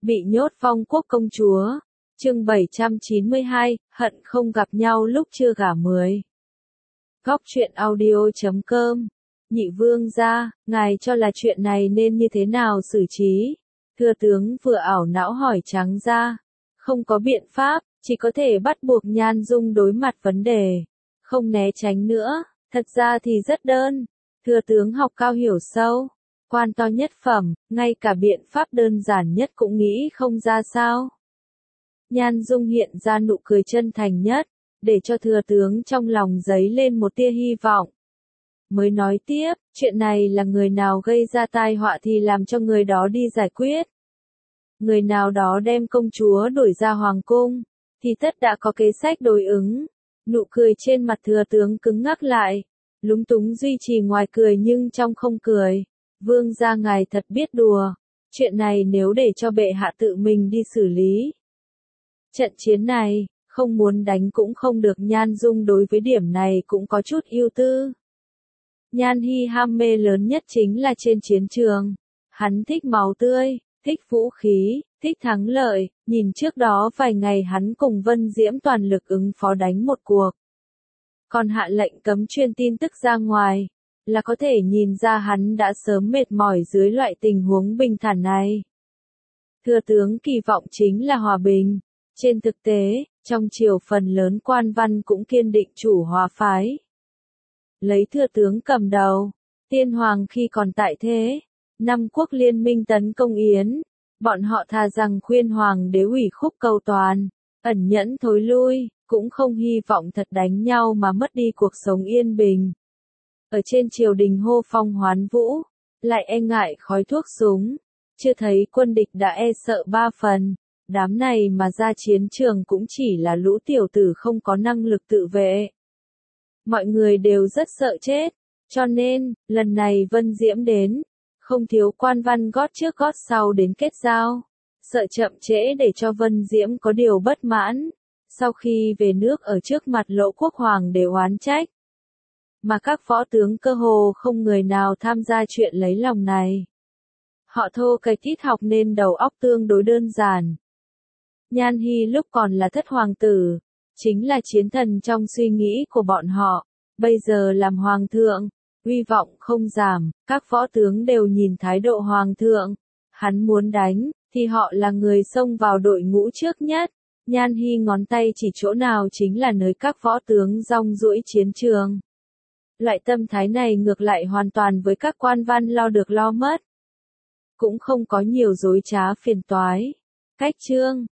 Bị nhốt Phong Quốc công chúa. Chương 792, hận không gặp nhau lúc chưa gả 10. Góc truyện audio.com. Nhị vương gia, ngài cho là chuyện này nên như thế nào xử trí? Thừa tướng vừa ảo não hỏi Tráng gia. Không có biện pháp, chỉ có thể bắt buộc Nhan Dung đối mặt vấn đề. Không né tránh nữa, thật ra thì rất đơn. Thừa tướng học cao hiểu sâu. Quan to nhất phẩm, ngay cả biện pháp đơn giản nhất cũng nghĩ không ra sao. Nhan Dung hiện ra nụ cười chân thành nhất, để cho thừa tướng trong lòng dấy lên một tia hy vọng. Mới nói tiếp, chuyện này là người nào gây ra tai họa thì làm cho người đó đi giải quyết. Người nào đó đem công chúa đuổi ra hoàng cung, thì tất đã có kế sách đối ứng. Nụ cười trên mặt thừa tướng cứng ngắc lại, lúng túng duy trì ngoài cười nhưng trong không cười. Vương gia ngài thật biết đùa, chuyện này nếu để cho bệ hạ tự mình đi xử lý. Trận chiến này, không muốn đánh cũng không được. Nhan Dung đối với điểm này cũng có chút ưu tư. Nhan Hi ham mê lớn nhất chính là trên chiến trường. Hắn thích máu tươi, thích vũ khí, thích thắng lợi, nhìn trước đó vài ngày hắn cùng Vân Diễm toàn lực ứng phó đánh một cuộc. Còn hạ lệnh cấm truyền tin tức ra ngoài, là có thể nhìn ra hắn đã sớm mệt mỏi dưới loại tình huống bình thản này. Thừa tướng kỳ vọng chính là hòa bình. Trên thực tế, trong triều phần lớn quan văn cũng kiên định chủ hòa phái. Lấy thừa tướng cầm đầu, tiên hoàng khi còn tại thế, 5 quốc liên minh tấn công Yến, bọn họ thà rằng khuyên hoàng đế ủy khúc cầu toàn, ẩn nhẫn thối lui, cũng không hy vọng thật đánh nhau mà mất đi cuộc sống yên bình. Ở trên triều đình hô phong hoán vũ, lại e ngại khói thuốc súng, chưa thấy quân địch đã e sợ 3 phần. Đám này mà ra chiến trường cũng chỉ là lũ tiểu tử không có năng lực tự vệ. Mọi người đều rất sợ chết, cho nên, lần này Vân Diễm đến, không thiếu quan văn gót trước gót sau đến kết giao, sợ chậm trễ để cho Vân Diễm có điều bất mãn, sau khi về nước ở trước mặt Lỗ Quốc Hoàng để oán trách. Mà các võ tướng cơ hồ không người nào tham gia chuyện lấy lòng này. Họ thô cái tít học nên đầu óc tương đối đơn giản. Nhan Hi lúc còn là thất hoàng tử, chính là chiến thần trong suy nghĩ của bọn họ, bây giờ làm hoàng thượng, uy vọng không giảm, các võ tướng đều nhìn thái độ hoàng thượng, hắn muốn đánh, thì họ là người xông vào đội ngũ trước nhất. Nhan Hi ngón tay chỉ chỗ nào chính là nơi các võ tướng rong ruổi chiến trường. Loại tâm thái này ngược lại hoàn toàn với các quan văn lo được lo mất. Cũng không có nhiều dối trá phiền toái. Cách chương